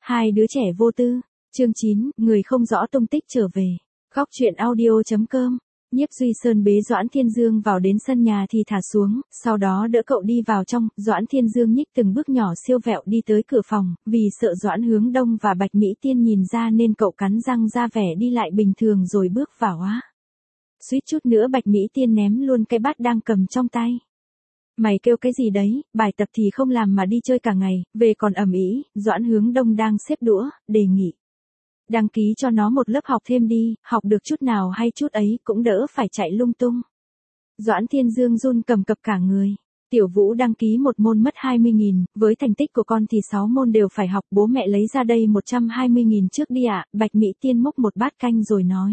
Hai đứa trẻ vô tư. Chương 9, người không rõ tung tích trở về. Góc truyện audio.com. Nhiếp Duy Sơn bế Doãn Thiên Dương vào đến sân nhà thì thả xuống, sau đó đỡ cậu đi vào trong. Doãn Thiên Dương nhích từng bước nhỏ siêu vẹo đi tới cửa phòng, vì sợ Doãn Hướng Đông và Bạch Mỹ Tiên nhìn ra nên cậu cắn răng ra vẻ đi lại bình thường rồi bước vào á. Suýt chút nữa Bạch Mỹ Tiên ném luôn cái bát đang cầm trong tay. Mày kêu cái gì đấy, bài tập thì không làm mà đi chơi cả ngày, về còn ầm ĩ. Doãn Hướng Đông đang xếp đũa, đề nghị. Đăng ký cho nó một lớp học thêm đi, học được chút nào hay chút ấy cũng đỡ phải chạy lung tung. Doãn Thiên Dương run cầm cập cả người. Tiểu Vũ đăng ký một môn mất 20.000, với thành tích của con thì 6 môn đều phải học, bố mẹ lấy ra đây 120.000 trước đi ạ. Bạch Mỹ Tiên múc một bát canh rồi nói.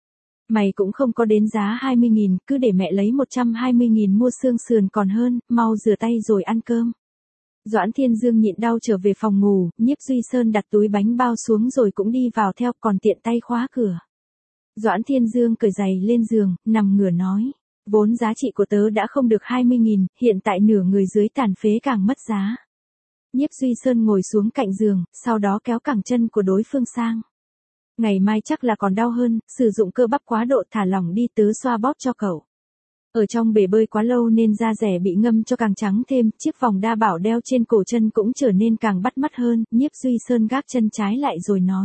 Mày cũng không có đến giá 20.000, cứ để mẹ lấy 120.000 mua xương sườn còn hơn, mau rửa tay rồi ăn cơm. Doãn Thiên Dương nhịn đau trở về phòng ngủ, Nhiếp Duy Sơn đặt túi bánh bao xuống rồi cũng đi vào theo, còn tiện tay khóa cửa. Doãn Thiên Dương cởi giày lên giường, nằm ngửa nói. Vốn giá trị của tớ đã không được 20.000, hiện tại nửa người dưới tàn phế càng mất giá. Nhiếp Duy Sơn ngồi xuống cạnh giường, sau đó kéo cẳng chân của đối phương sang. Ngày mai chắc là còn đau hơn, sử dụng cơ bắp quá độ, thả lỏng đi, tớ xoa bóp cho cậu. Ở trong bể bơi quá lâu nên da rẻ bị ngâm cho càng trắng thêm, chiếc vòng đa bảo đeo trên cổ chân cũng trở nên càng bắt mắt hơn. Nhiếp Duy Sơn gác chân trái lại rồi nói.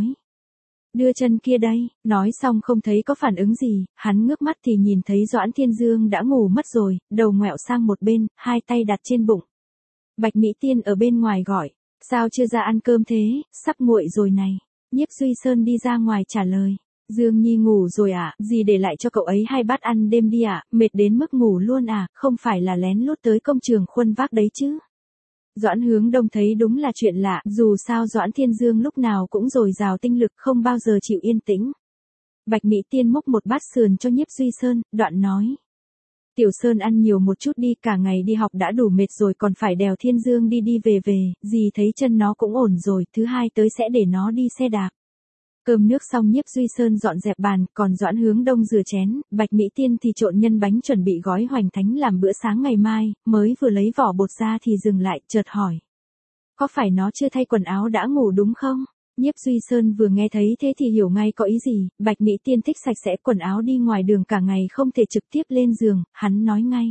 Đưa chân kia đây, nói xong không thấy có phản ứng gì, hắn ngước mắt thì nhìn thấy Doãn Thiên Dương đã ngủ mất rồi, đầu ngoẹo sang một bên, hai tay đặt trên bụng. Bạch Mỹ Tiên ở bên ngoài gọi, sao chưa ra ăn cơm thế, sắp nguội rồi này. Nhiếp Duy Sơn đi ra ngoài trả lời. Dương Nhi ngủ rồi à, dì để lại cho cậu ấy 2 bát ăn đêm đi à, mệt đến mức ngủ luôn à, không phải là lén lút tới công trường khuân vác đấy chứ. Doãn Hướng Đông thấy đúng là chuyện lạ, dù sao Doãn Thiên Dương lúc nào cũng dồi dào tinh lực, không bao giờ chịu yên tĩnh. Bạch Mỹ Tiên múc một bát sườn cho Nhiếp Duy Sơn, đoạn nói. Tiểu Sơn ăn nhiều một chút đi, cả ngày đi học đã đủ mệt rồi còn phải đèo Thiên Dương đi đi về về, dì thấy chân nó cũng ổn rồi, thứ hai tới sẽ để nó đi xe đạp. Cơm nước xong Nhiếp Duy Sơn dọn dẹp bàn, còn Doãn Hướng Đông rửa chén, Bạch Mỹ Tiên thì trộn nhân bánh chuẩn bị gói hoành thánh làm bữa sáng ngày mai, mới vừa lấy vỏ bột ra thì dừng lại, chợt hỏi. Có phải nó chưa thay quần áo đã ngủ đúng không? Nhiếp Duy Sơn vừa nghe thấy thế thì hiểu ngay có ý gì, Bạch Mỹ Tiên thích sạch sẽ quần áo đi ngoài đường cả ngày không thể trực tiếp lên giường, hắn nói ngay.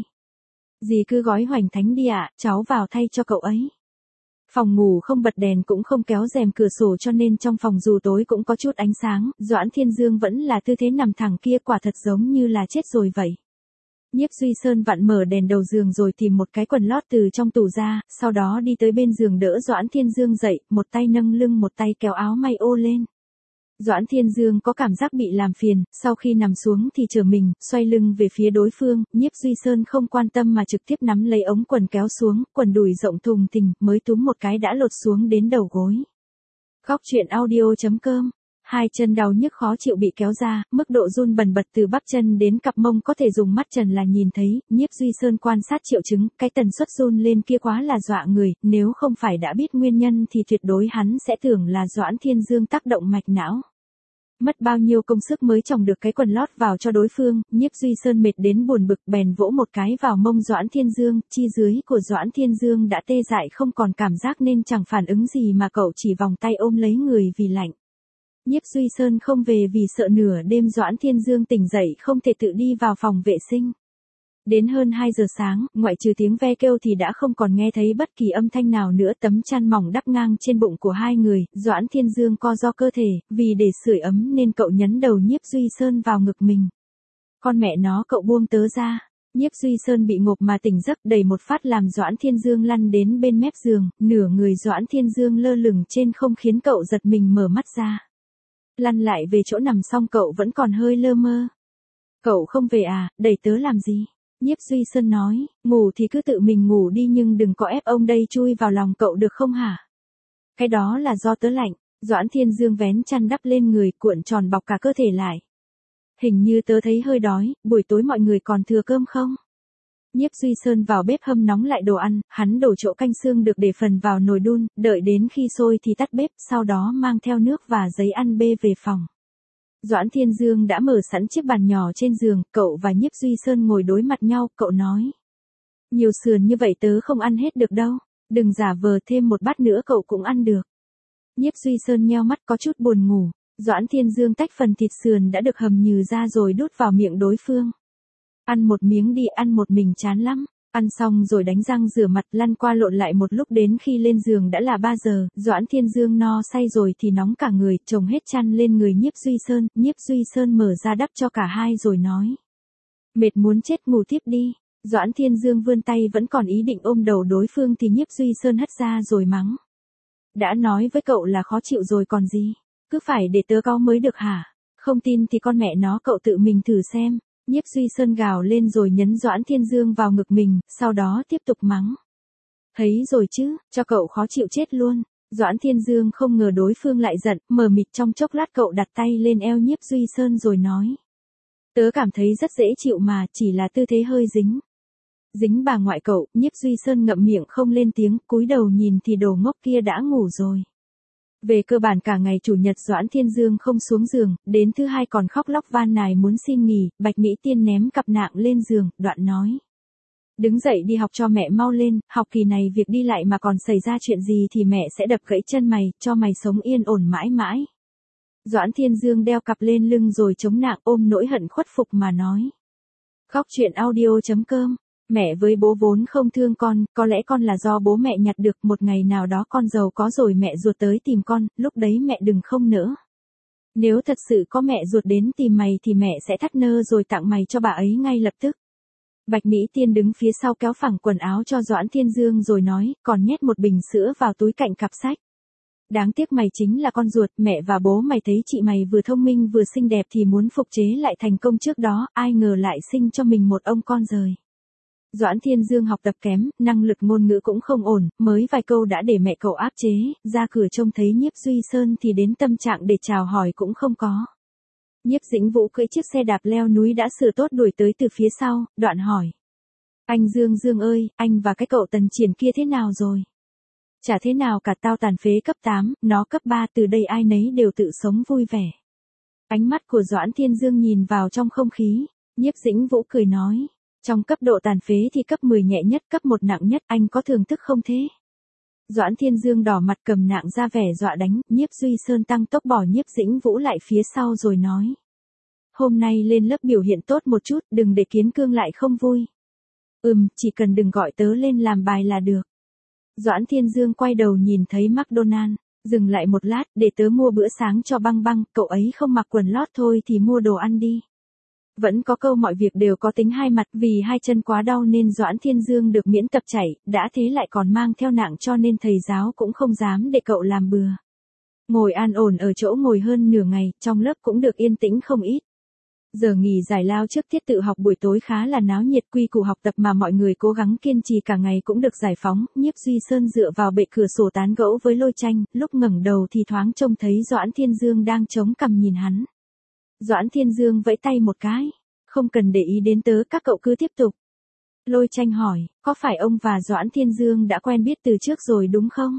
Dì cứ gói hoành thánh đi ạ, cháu vào thay cho cậu ấy. Phòng ngủ không bật đèn cũng không kéo rèm cửa sổ cho nên trong phòng dù tối cũng có chút ánh sáng, Doãn Thiên Dương vẫn là tư thế nằm thẳng kia, quả thật giống như là chết rồi vậy. Nhiếp Duy Sơn vặn mở đèn đầu giường rồi tìm một cái quần lót từ trong tủ ra, sau đó đi tới bên giường đỡ Doãn Thiên Dương dậy, một tay nâng lưng một tay kéo áo may ô lên. Doãn Thiên Dương có cảm giác bị làm phiền, sau khi nằm xuống thì trở mình, xoay lưng về phía đối phương, Nhiếp Duy Sơn không quan tâm mà trực tiếp nắm lấy ống quần kéo xuống, quần đùi rộng thùng thình, mới túm một cái đã lột xuống đến đầu gối. Góc truyện audio.com. Hai chân đau nhức khó chịu bị kéo ra, mức độ run bần bật từ bắp chân đến cặp mông có thể dùng mắt trần là nhìn thấy. Nhiếp Duy Sơn quan sát triệu chứng, cái tần suất run lên kia quá là dọa người, nếu không phải đã biết nguyên nhân thì tuyệt đối hắn sẽ tưởng là Doãn Thiên Dương tác động mạch não. Mất bao nhiêu công sức mới chồng được cái quần lót vào cho đối phương, Nhiếp Duy Sơn mệt đến buồn bực bèn vỗ một cái vào mông Doãn Thiên Dương, chi dưới của Doãn Thiên Dương đã tê dại không còn cảm giác nên chẳng phản ứng gì mà cậu chỉ vòng tay ôm lấy người vì lạnh. Nhiếp Duy Sơn không về vì sợ nửa đêm Doãn Thiên Dương tỉnh dậy không thể tự đi vào phòng vệ sinh. Đến hơn 2 giờ sáng, ngoại trừ tiếng ve kêu thì đã không còn nghe thấy bất kỳ âm thanh nào nữa. Tấm chăn mỏng đắp ngang trên bụng của hai người, Doãn Thiên Dương co ro cơ thể, vì để sưởi ấm nên cậu nhấn đầu Nhiếp Duy Sơn vào ngực mình. Con mẹ nó, cậu buông tớ ra. Nhiếp Duy Sơn bị ngộp mà tỉnh giấc, đẩy một phát làm Doãn Thiên Dương lăn đến bên mép giường, nửa người Doãn Thiên Dương lơ lửng trên không khiến cậu giật mình mở mắt ra. Lăn lại về chỗ nằm xong cậu vẫn còn hơi lơ mơ. Cậu không về à, đẩy tớ làm gì? Nhiếp Duy Sơn nói, ngủ thì cứ tự mình ngủ đi nhưng đừng có ép ông đây chui vào lòng cậu được không hả? Cái đó là do tớ lạnh. Doãn Thiên Dương vén chăn đắp lên người, cuộn tròn bọc cả cơ thể lại. Hình như tớ thấy hơi đói, buổi tối mọi người còn thừa cơm không? Nhiếp Duy Sơn vào bếp hâm nóng lại đồ ăn, hắn đổ chỗ canh xương được để phần vào nồi đun, đợi đến khi sôi thì tắt bếp, sau đó mang theo nước và giấy ăn bê về phòng. Doãn Thiên Dương đã mở sẵn chiếc bàn nhỏ trên giường, cậu và Nhiếp Duy Sơn ngồi đối mặt nhau, cậu nói. Nhiều sườn như vậy tớ không ăn hết được đâu, đừng giả vờ, thêm một bát nữa cậu cũng ăn được. Nhiếp Duy Sơn nheo mắt có chút buồn ngủ, Doãn Thiên Dương tách phần thịt sườn đã được hầm nhừ ra rồi đút vào miệng đối phương. Ăn một miếng đi, ăn một mình chán lắm. Ăn xong rồi đánh răng rửa mặt lăn qua lộn lại một lúc đến khi lên giường đã là 3 giờ, Doãn Thiên Dương no say rồi thì nóng cả người, chồng hết chăn lên người Nhiếp Duy Sơn, Nhiếp Duy Sơn mở ra đắp cho cả hai rồi nói. Mệt muốn chết ngủ tiếp đi. Doãn Thiên Dương vươn tay vẫn còn ý định ôm đầu đối phương thì Nhiếp Duy Sơn hất ra rồi mắng. Đã nói với cậu là khó chịu rồi còn gì, cứ phải để tớ cáu mới được hả? Không tin thì con mẹ nó cậu tự mình thử xem. Nhiếp Duy Sơn gào lên rồi nhấn Doãn Thiên Dương vào ngực mình, sau đó tiếp tục mắng. Thấy rồi chứ, cho cậu khó chịu chết luôn. Doãn Thiên Dương không ngờ đối phương lại giận, mờ mịt trong chốc lát cậu đặt tay lên eo Nhiếp Duy Sơn rồi nói. Tớ cảm thấy rất dễ chịu mà, chỉ là tư thế hơi dính. Dính bà ngoại cậu, Nhiếp Duy Sơn ngậm miệng không lên tiếng, cúi đầu nhìn thì đồ ngốc kia đã ngủ rồi. Về cơ bản cả ngày chủ nhật Doãn Thiên Dương không xuống giường, đến thứ hai còn khóc lóc van nài muốn xin nghỉ, Bạch Mỹ Tiên ném cặp nạng lên giường, đoạn nói. Đứng dậy đi học cho mẹ mau lên, học kỳ này việc đi lại mà còn xảy ra chuyện gì thì mẹ sẽ đập gãy chân mày, cho mày sống yên ổn mãi mãi. Doãn Thiên Dương đeo cặp lên lưng rồi chống nạng ôm nỗi hận khuất phục mà nói. Khóc chuyện audio.com. Mẹ với bố vốn không thương con, có lẽ con là do bố mẹ nhặt được, một ngày nào đó con giàu có rồi mẹ ruột tới tìm con, lúc đấy mẹ đừng không nỡ. Nếu thật sự có mẹ ruột đến tìm mày thì mẹ sẽ thắt nơ rồi tặng mày cho bà ấy ngay lập tức. Bạch Mỹ Tiên đứng phía sau kéo phẳng quần áo cho Doãn Thiên Dương rồi nói, còn nhét một bình sữa vào túi cạnh cặp sách. Đáng tiếc mày chính là con ruột, mẹ và bố mày thấy chị mày vừa thông minh vừa xinh đẹp thì muốn phục chế lại thành công trước đó, ai ngờ lại sinh cho mình một ông con rời. Doãn Thiên Dương học tập kém, năng lực ngôn ngữ cũng không ổn, mới vài câu đã để mẹ cậu áp chế, ra cửa trông thấy Nhiếp Duy Sơn thì đến tâm trạng để chào hỏi cũng không có. Nhiếp Dĩnh Vũ cưỡi chiếc xe đạp leo núi đã sửa tốt đuổi tới từ phía sau, đoạn hỏi. Anh Dương Dương ơi, anh và cái cậu Tần Triển kia thế nào rồi? Chả thế nào cả, tao tàn phế cấp 8, nó cấp 3, từ đây ai nấy đều tự sống vui vẻ. Ánh mắt của Doãn Thiên Dương nhìn vào trong không khí, Nhiếp Dĩnh Vũ cười nói. Trong cấp độ tàn phế thì cấp 10 nhẹ nhất, cấp 1 nặng nhất, anh có thường thức không thế? Doãn Thiên Dương đỏ mặt cầm nạng ra vẻ dọa đánh, Nhiếp Duy Sơn tăng tốc bỏ Nhiếp Dĩnh Vũ lại phía sau rồi nói. Hôm nay lên lớp biểu hiện tốt một chút, đừng để Kiến Cương lại không vui. Chỉ cần đừng gọi tớ lên làm bài là được. Doãn Thiên Dương quay đầu nhìn thấy McDonald, dừng lại một lát, để tớ mua bữa sáng cho Băng Băng, cậu ấy không mặc quần lót thôi thì mua đồ ăn đi. Vẫn có câu mọi việc đều có tính hai mặt, vì hai chân quá đau nên Doãn Thiên Dương được miễn tập chạy, đã thế lại còn mang theo nạng cho nên thầy giáo cũng không dám để cậu làm bừa. Ngồi an ổn ở chỗ ngồi hơn nửa ngày, trong lớp cũng được yên tĩnh không ít. Giờ nghỉ giải lao trước tiết tự học buổi tối khá là náo nhiệt, quy củ học tập mà mọi người cố gắng kiên trì cả ngày cũng được giải phóng. Nhiếp Duy Sơn dựa vào bệ cửa sổ tán gẫu với Lôi Tranh, lúc ngẩng đầu thì thoáng trông thấy Doãn Thiên Dương đang chống cằm nhìn hắn. Doãn Thiên Dương vẫy tay một cái, không cần để ý đến tớ, các cậu cứ tiếp tục. Lôi Tranh hỏi, có phải ông và Doãn Thiên Dương đã quen biết từ trước rồi đúng không?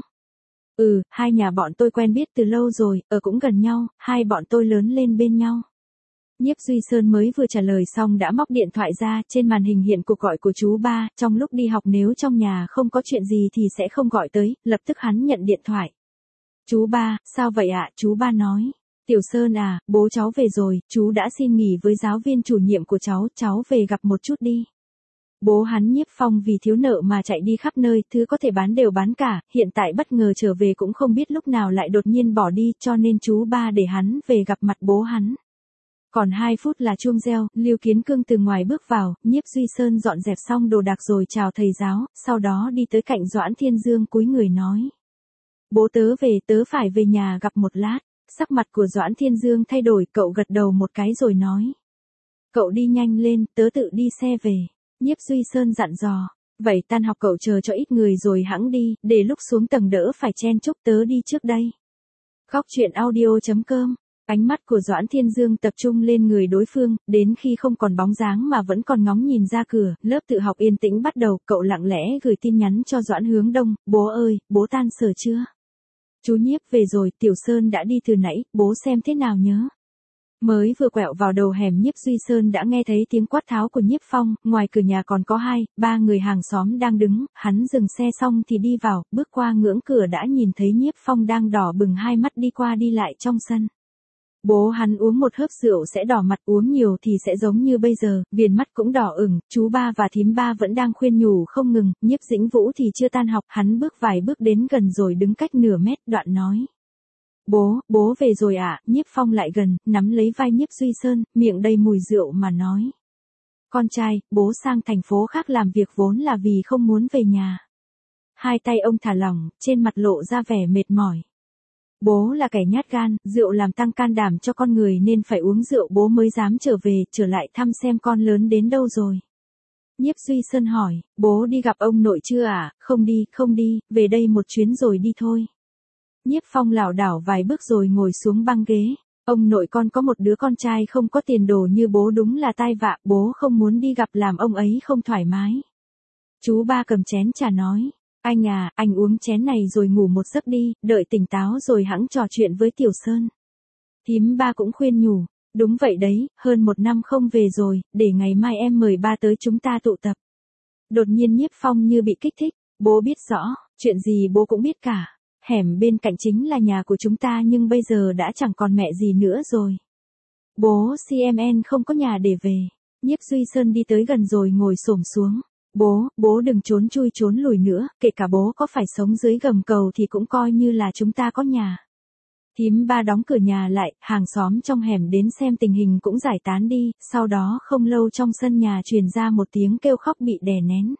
Hai nhà bọn tôi quen biết từ lâu rồi, ở cũng gần nhau, hai bọn tôi lớn lên bên nhau. Nhiếp Duy Sơn mới vừa trả lời xong đã móc điện thoại ra, trên màn hình hiện cuộc gọi của chú ba, trong lúc đi học nếu trong nhà không có chuyện gì thì sẽ không gọi tới, lập tức hắn nhận điện thoại. Chú ba, sao vậy ạ? Chú ba nói. Tiểu Sơn à, bố cháu về rồi, chú đã xin nghỉ với giáo viên chủ nhiệm của cháu về gặp một chút đi. Bố hắn Nhiếp Phong vì thiếu nợ mà chạy đi khắp nơi, thứ có thể bán đều bán cả, hiện tại bất ngờ trở về cũng không biết lúc nào lại đột nhiên bỏ đi, cho nên chú ba để hắn về gặp mặt bố hắn. Còn 2 phút là chuông reo, Lưu Kiến Cương từ ngoài bước vào, Nhiếp Duy Sơn dọn dẹp xong đồ đạc rồi chào thầy giáo, sau đó đi tới cạnh Doãn Thiên Dương cúi người nói. Bố tớ về, tớ phải về nhà gặp một lát. Sắc mặt của Doãn Thiên Dương thay đổi, cậu gật đầu một cái rồi nói. Cậu đi nhanh lên, tớ tự đi xe về. Nhiếp Duy Sơn dặn dò. Vậy tan học cậu chờ cho ít người rồi hẵng đi, để lúc xuống tầng đỡ phải chen chúc, tớ đi trước đây. Khóc chuyện audio.com. Ánh mắt của Doãn Thiên Dương tập trung lên người đối phương, đến khi không còn bóng dáng mà vẫn còn ngóng nhìn ra cửa, lớp tự học yên tĩnh bắt đầu, cậu lặng lẽ gửi tin nhắn cho Doãn Hướng Đông, bố ơi, bố tan sở chưa? Chú Nhiếp về rồi, Tiểu Sơn đã đi từ nãy, bố xem thế nào nhớ. Mới vừa quẹo vào đầu hẻm Nhiếp Duy Sơn đã nghe thấy tiếng quát tháo của Nhiếp Phong, ngoài cửa nhà còn có 2, 3 người hàng xóm đang đứng, hắn dừng xe xong thì đi vào, bước qua ngưỡng cửa đã nhìn thấy Nhiếp Phong đang đỏ bừng hai mắt đi qua đi lại trong sân. Bố hắn uống một hớp rượu sẽ đỏ mặt, uống nhiều thì sẽ giống như bây giờ, viền mắt cũng đỏ ửng, chú ba và thím ba vẫn đang khuyên nhủ không ngừng, Nhiếp Dĩnh Vũ thì chưa tan học, hắn bước vài bước đến gần rồi đứng cách nửa mét, đoạn nói. Bố về rồi ạ, Nhiếp Phong lại gần, nắm lấy vai Nhiếp Duy Sơn, miệng đầy mùi rượu mà nói. Con trai, bố sang thành phố khác làm việc vốn là vì không muốn về nhà. Hai tay ông thả lỏng, trên mặt lộ ra vẻ mệt mỏi. Bố là kẻ nhát gan, rượu làm tăng can đảm cho con người nên phải uống rượu bố mới dám trở về, trở lại thăm xem con lớn đến đâu rồi. Nhiếp Duy Sơn hỏi, bố đi gặp ông nội chưa ạ? Không đi, về đây một chuyến rồi đi thôi. Nhiếp Phong lảo đảo vài bước rồi ngồi xuống băng ghế. Ông nội con có một đứa con trai không có tiền đồ như bố đúng là tai vạ, bố không muốn đi gặp làm ông ấy không thoải mái. Chú ba cầm chén trà nói, anh à, anh uống chén này rồi ngủ một giấc đi, đợi tỉnh táo rồi hẵng trò chuyện với Tiểu Sơn. Thím ba cũng khuyên nhủ, đúng vậy đấy, hơn 1 năm không về rồi, để ngày mai em mời ba tới chúng ta tụ tập. Đột nhiên Nhiếp Phong như bị kích thích, bố biết rõ, chuyện gì bố cũng biết cả. Hẻm bên cạnh chính là nhà của chúng ta nhưng bây giờ đã chẳng còn mẹ gì nữa rồi. Bố CMN không có nhà để về. Nhiếp Duy Sơn đi tới gần rồi ngồi xổm xuống. Bố đừng trốn chui trốn lùi nữa, kể cả bố có phải sống dưới gầm cầu thì cũng coi như là chúng ta có nhà. Thím ba đóng cửa nhà lại, hàng xóm trong hẻm đến xem tình hình cũng giải tán đi, sau đó không lâu trong sân nhà truyền ra một tiếng kêu khóc bị đè nén.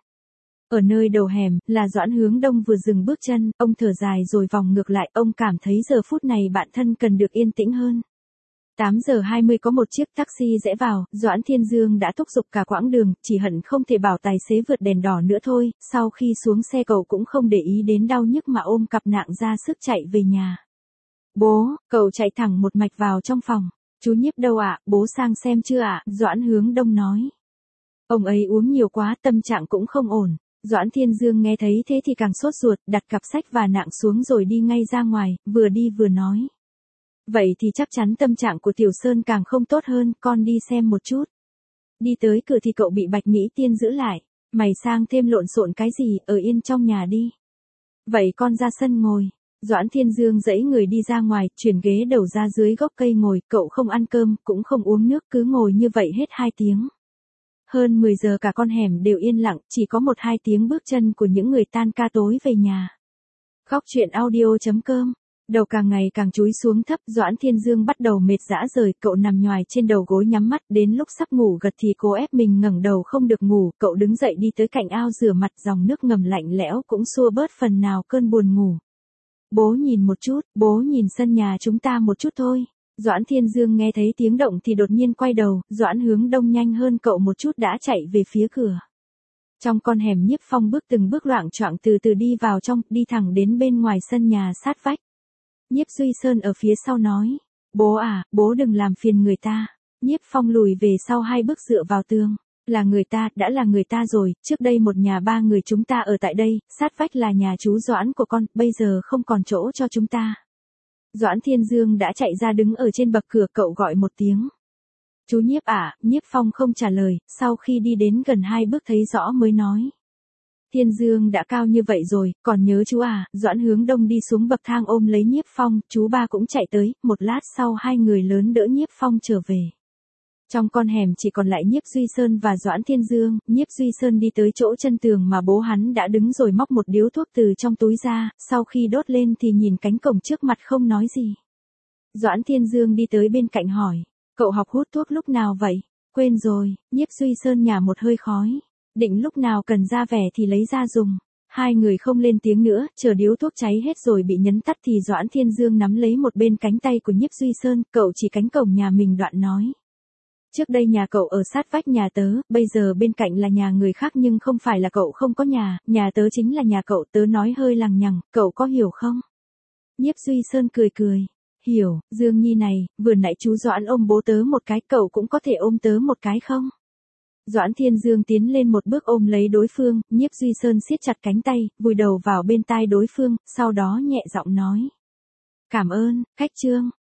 Ở nơi đầu hẻm, là Doãn Hướng Đông vừa dừng bước chân, ông thở dài rồi vòng ngược lại, ông cảm thấy giờ phút này bản thân cần được yên tĩnh hơn. 8 giờ 20 có một chiếc taxi rẽ vào, Doãn Thiên Dương đã thúc giục cả quãng đường, chỉ hận không thể bảo tài xế vượt đèn đỏ nữa thôi, sau khi xuống xe cậu cũng không để ý đến đau nhức mà ôm cặp nạng ra sức chạy về nhà. Bố, cậu chạy thẳng một mạch vào trong phòng. Chú Nhiếp đâu ạ, bố sang xem chưa ạ, Doãn Hướng Đông nói. Ông ấy uống nhiều quá, tâm trạng cũng không ổn. Doãn Thiên Dương nghe thấy thế thì càng sốt ruột, đặt cặp sách và nạng xuống rồi đi ngay ra ngoài, vừa đi vừa nói. Vậy thì chắc chắn tâm trạng của Tiểu Sơn càng không tốt hơn, con đi xem một chút. Đi tới cửa thì cậu bị Bạch Mỹ Tiên giữ lại. Mày sang thêm lộn xộn cái gì, ở yên trong nhà đi. Vậy con ra sân ngồi. Doãn Thiên Dương dãy người đi ra ngoài, chuyển ghế đầu ra dưới gốc cây ngồi, cậu không ăn cơm, cũng không uống nước, cứ ngồi như vậy hết 2 tiếng. Hơn 10 giờ cả con hẻm đều yên lặng, chỉ có 1-2 tiếng bước chân của những người tan ca tối về nhà. Khóc chuyện audio.com. Đầu càng ngày càng chúi xuống thấp, Doãn Thiên Dương bắt đầu mệt rã rời, cậu nằm nhoài trên đầu gối nhắm mắt, đến lúc sắp ngủ gật thì cố ép mình ngẩng đầu không được ngủ, cậu đứng dậy đi tới cạnh ao rửa mặt, dòng nước ngầm lạnh lẽo cũng xua bớt phần nào cơn buồn ngủ. Bố nhìn một chút, bố nhìn sân nhà chúng ta một chút thôi. Doãn Thiên Dương nghe thấy tiếng động thì đột nhiên quay đầu, Doãn Hướng Đông nhanh hơn cậu một chút đã chạy về phía cửa. Trong con hẻm Nhiếp Phong bước từng bước loạng choạng từ từ đi vào trong, đi thẳng đến bên ngoài sân nhà sát vách. Nhiếp Duy Sơn ở phía sau nói, bố à, bố đừng làm phiền người ta. Nhiếp Phong lùi về sau 2 bước dựa vào tường. Là người ta, đã là người ta rồi, trước đây một nhà 3 người chúng ta ở tại đây, sát vách là nhà chú Doãn của con, bây giờ không còn chỗ cho chúng ta. Doãn Thiên Dương đã chạy ra đứng ở trên bậc cửa, cậu gọi một tiếng. Chú Nhiếp ạ, Nhiếp Phong không trả lời, sau khi đi đến gần 2 bước thấy rõ mới nói. Thiên Dương đã cao như vậy rồi, còn nhớ chú à, Doãn Hướng Đông đi xuống bậc thang ôm lấy Nhiếp Phong, chú ba cũng chạy tới, một lát sau 2 người lớn đỡ Nhiếp Phong trở về. Trong con hẻm chỉ còn lại Nhiếp Duy Sơn và Doãn Thiên Dương, Nhiếp Duy Sơn đi tới chỗ chân tường mà bố hắn đã đứng rồi móc một điếu thuốc từ trong túi ra, sau khi đốt lên thì nhìn cánh cổng trước mặt không nói gì. Doãn Thiên Dương đi tới bên cạnh hỏi, cậu học hút thuốc lúc nào vậy? Quên rồi, Nhiếp Duy Sơn nhả một hơi khói, định lúc nào cần ra vẻ thì lấy ra dùng. 2 người không lên tiếng nữa, chờ điếu thuốc cháy hết rồi bị nhấn tắt thì Doãn Thiên Dương nắm lấy một bên cánh tay của Nhiếp Duy Sơn, cậu chỉ cánh cổng nhà mình đoạn nói. Trước đây nhà cậu ở sát vách nhà tớ, bây giờ bên cạnh là nhà người khác nhưng không phải là cậu không có nhà tớ chính là nhà cậu, tớ nói hơi lằng nhằng, cậu có hiểu không? Nhiếp Duy Sơn cười cười, hiểu, Dương Nhi này, vừa nãy chú Doãn ôm bố tớ một cái, cậu cũng có thể ôm tớ một cái không? Doãn Thiên Dương tiến lên một bước ôm lấy đối phương, Nhiếp Duy Sơn siết chặt cánh tay, vùi đầu vào bên tai đối phương, sau đó nhẹ giọng nói. Cảm ơn, khách Trương.